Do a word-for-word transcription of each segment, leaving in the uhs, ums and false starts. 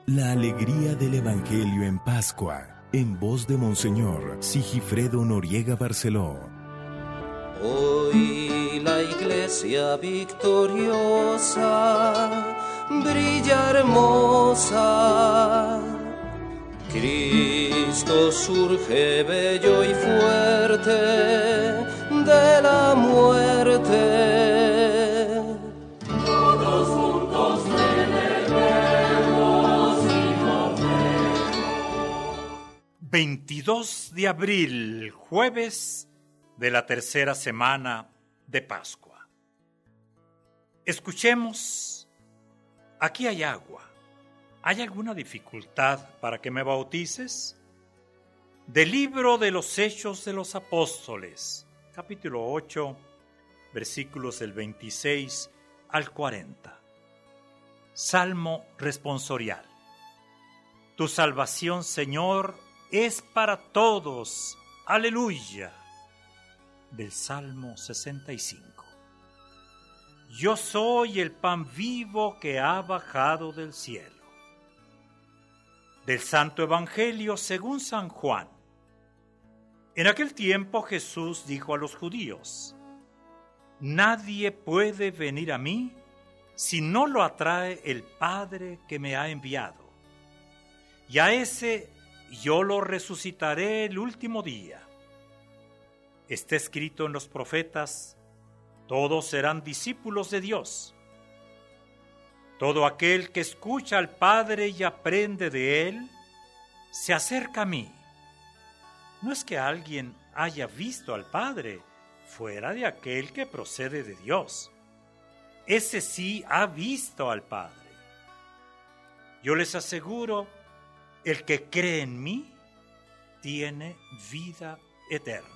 La alegría del Evangelio en Pascua, en voz de Monseñor Sigifredo Noriega Barceló. Hoy la iglesia victoriosa brilla hermosa. Cristo surge bello y fuerte de la muerte. Todos juntos celebremos y confiemos. veintidós de abril, jueves de la tercera semana de Pascua. Escuchemos, aquí hay agua. ¿Hay alguna dificultad para que me bautices? Del libro de los Hechos de los Apóstoles, capítulo ocho, versículos del veintiséis al cuarenta. Salmo responsorial. Tu salvación, Señor, es para todos. Aleluya. Del Salmo sesenta y cinco. Yo soy el pan vivo que ha bajado del cielo. Del Santo Evangelio según San Juan. En aquel tiempo Jesús dijo a los judíos: Nadie puede venir a mí si no lo atrae el Padre que me ha enviado. Y a ese yo lo resucitaré el último día. Está escrito en los profetas: todos serán discípulos de Dios. Todo aquel que escucha al Padre y aprende de Él, se acerca a mí. No es que alguien haya visto al Padre fuera de aquel que procede de Dios. Ese sí ha visto al Padre. Yo les aseguro, el que cree en mí tiene vida eterna.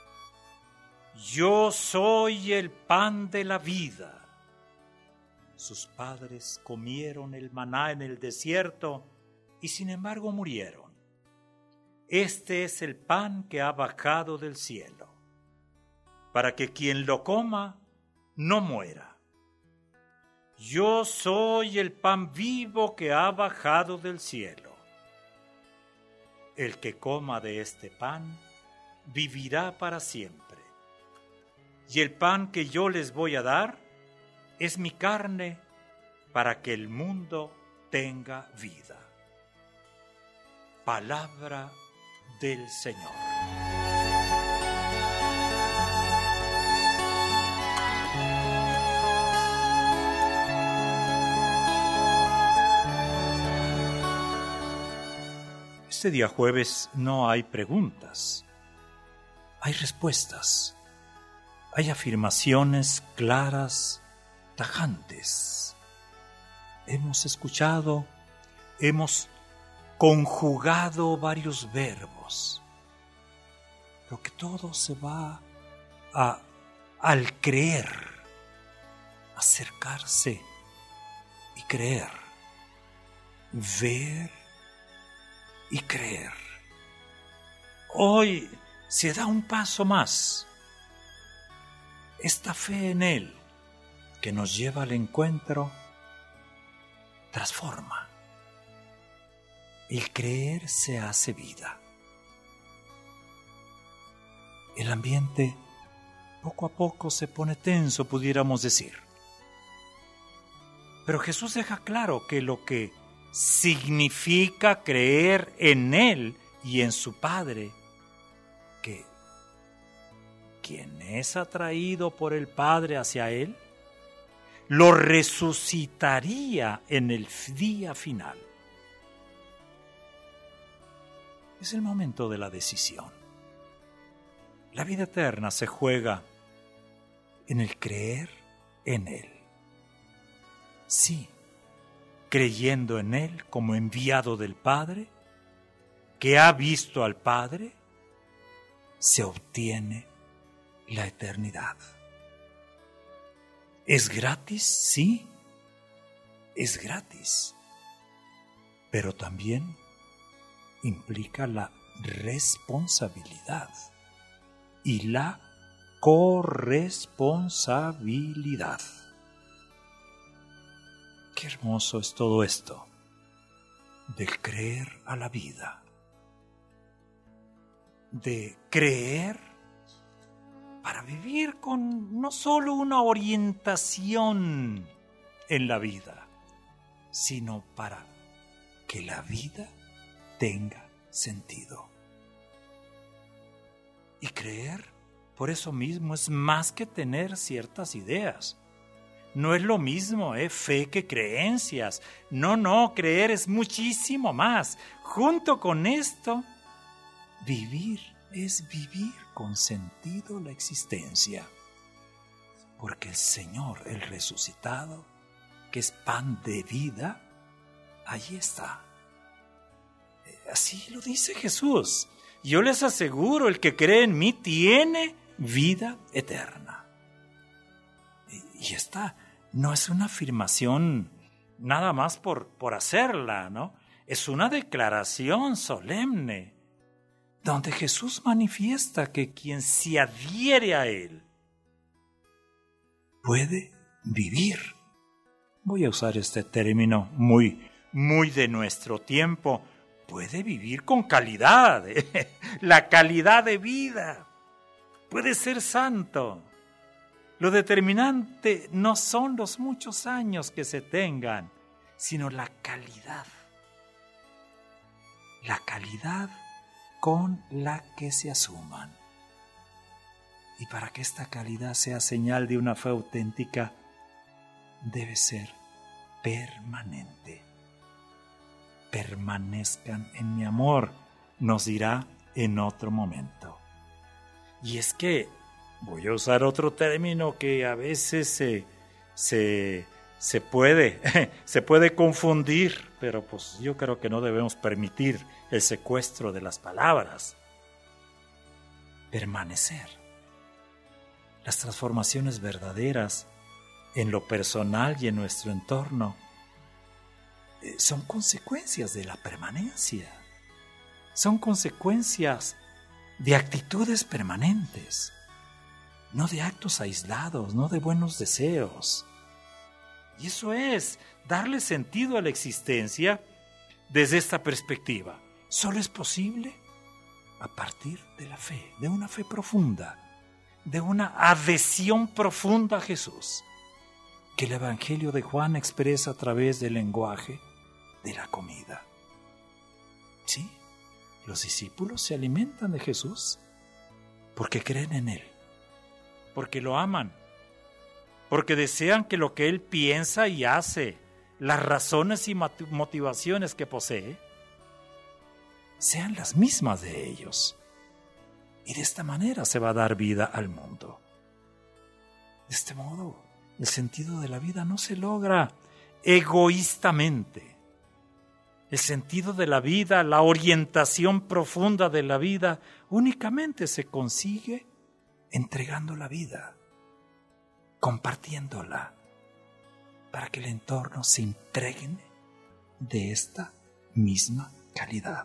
Yo soy el pan de la vida. Sus padres comieron el maná en el desierto y sin embargo murieron. Este es el pan que ha bajado del cielo, para que quien lo coma no muera. Yo soy el pan vivo que ha bajado del cielo. El que coma de este pan vivirá para siempre. Y el pan que yo les voy a dar es mi carne para que el mundo tenga vida. Palabra del Señor. Este día jueves no hay preguntas, hay respuestas, hay afirmaciones claras, tajantes. Hemos escuchado, hemos conjugado varios verbos, pero que todo se va a, al creer, acercarse y creer, ver y creer. Hoy se da un paso más. Esta fe en Él que nos lleva al encuentro transforma. El creer se hace vida. El ambiente poco a poco se pone tenso, pudiéramos decir. Pero Jesús deja claro que lo que significa creer en Él y en su Padre, que quien es atraído por el Padre hacia Él, lo resucitaría en el día final. Es el momento de la decisión. La vida eterna se juega en el creer en Él. Sí, creyendo en Él como enviado del Padre, que ha visto al Padre, se obtiene la eternidad. ¿Es gratis? Sí, es gratis, pero también implica la responsabilidad y la corresponsabilidad. Qué hermoso es todo esto. del creer a la vida, de creer para vivir con no solo una orientación en la vida, sino para que la vida tenga sentido. Y creer, por eso mismo, es más que tener ciertas ideas. No es lo mismo, ¿eh? Fe que creencias. No, no, creer es muchísimo más. Junto con esto, vivir es vivir con sentido la existencia. Porque el Señor, el resucitado, que es pan de vida, allí está. Así lo dice Jesús. Yo les aseguro, el que cree en mí tiene vida eterna. Y esta no es una afirmación nada más por, por hacerla, ¿no? Es una declaración solemne, donde Jesús manifiesta que quien se adhiere a Él puede vivir. Voy a usar este término muy, muy de nuestro tiempo. Puede vivir con calidad, ¿eh? La calidad de vida. Puede ser santo. Lo determinante no son los muchos años que se tengan, sino la calidad. La calidad con la que se asuman. Y para que esta calidad sea señal de una fe auténtica, debe ser permanente. Permanezcan en mi amor, nos dirá en otro momento. Y es que voy a usar otro término que a veces se, se, se, puede, se puede confundir, pero pues yo creo que no debemos permitir el secuestro de las palabras. Permanecer. Las transformaciones verdaderas en lo personal y en nuestro entorno eh, son consecuencias de la permanencia. Son consecuencias de actitudes permanentes. No de actos aislados, no de buenos deseos. Y eso es darle sentido a la existencia desde esta perspectiva. Solo es posible a partir de la fe, de una fe profunda, de una adhesión profunda a Jesús, que el Evangelio de Juan expresa a través del lenguaje de la comida. Sí, los discípulos se alimentan de Jesús porque creen en Él, porque lo aman, porque desean que lo que Él piensa y hace, las razones y motivaciones que posee, sean las mismas de ellos. Y de esta manera se va a dar vida al mundo. De este modo, el sentido de la vida no se logra egoístamente. El sentido de la vida, la orientación profunda de la vida, únicamente se consigue entregando la vida, compartiéndola, para que el entorno se impregne de esta misma calidad.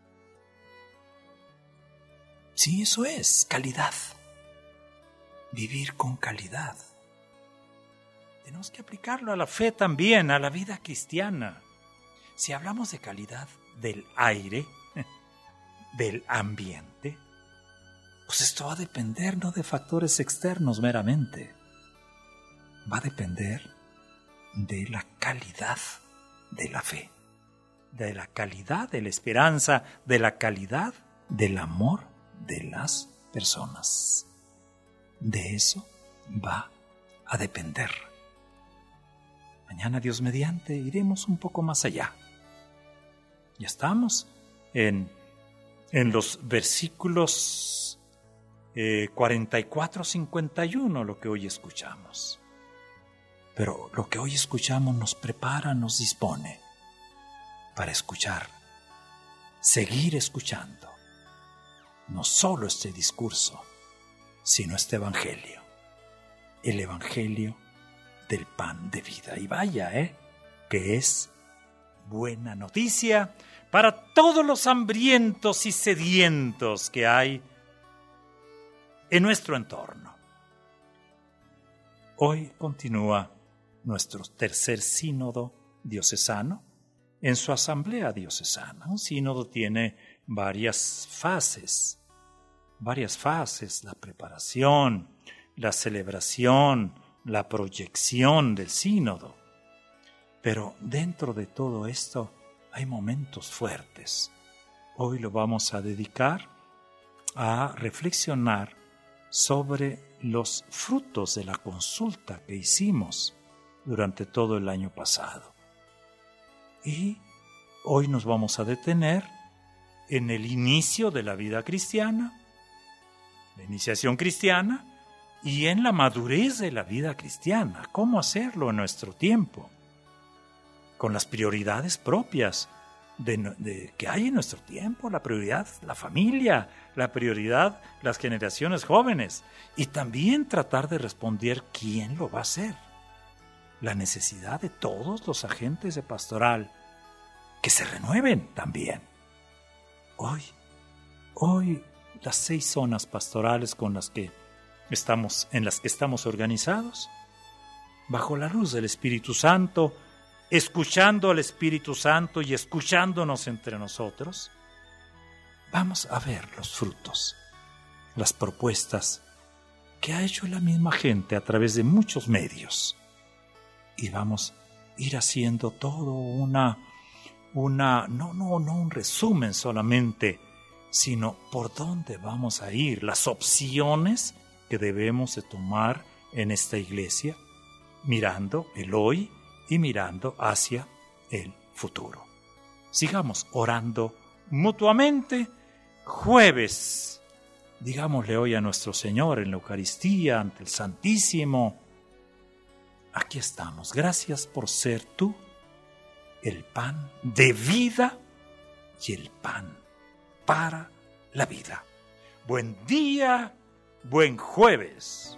Sí, eso es calidad. Vivir con calidad. Tenemos que aplicarlo a la fe también, a la vida cristiana. Si hablamos de calidad del aire, del ambiente, pues esto va a depender no de factores externos meramente. Va a depender de la calidad de la fe, de la calidad de la esperanza, de la calidad del amor de las personas. De eso va a depender. Mañana, Dios mediante, iremos un poco más allá. Ya estamos en, en los versículos eh, cuarenta y cuatro a cincuenta y uno, lo que hoy escuchamos. Pero lo que hoy escuchamos nos prepara, nos dispone para escuchar, seguir escuchando. No solo este discurso, sino este evangelio. El evangelio del pan de vida. Y vaya, ¿eh? Que es buena noticia para todos los hambrientos y sedientos que hay en nuestro entorno. Hoy continúa nuestro tercer sínodo diocesano en su asamblea diocesana. Un sínodo tiene varias fases, varias fases, la preparación, la celebración, la proyección del sínodo. Pero dentro de todo esto hay momentos fuertes. Hoy lo vamos a dedicar a reflexionar sobre los frutos de la consulta que hicimos durante todo el año pasado. Y hoy nos vamos a detener en el inicio de la vida cristiana, la iniciación cristiana, y en la madurez de la vida cristiana. ¿Cómo hacerlo en nuestro tiempo? Con las prioridades propias de, de, que hay en nuestro tiempo, la prioridad, la familia, la prioridad, las generaciones jóvenes, y también tratar de responder quién lo va a hacer. La necesidad de todos los agentes de pastoral que se renueven también. Hoy, hoy las seis zonas pastorales con las que estamos, en las que estamos organizados, bajo la luz del Espíritu Santo, escuchando al Espíritu Santo y escuchándonos entre nosotros, vamos a ver los frutos, las propuestas que ha hecho la misma gente a través de muchos medios. Y vamos a ir haciendo todo una, una no, no, no un resumen solamente, sino por dónde vamos a ir, las opciones que debemos de tomar en esta iglesia, mirando el hoy y mirando hacia el futuro. Sigamos orando mutuamente. Jueves, digámosle hoy a nuestro Señor en la Eucaristía, ante el Santísimo: aquí estamos, gracias por ser tú el pan de vida y el pan para la vida. Buen día, buen jueves.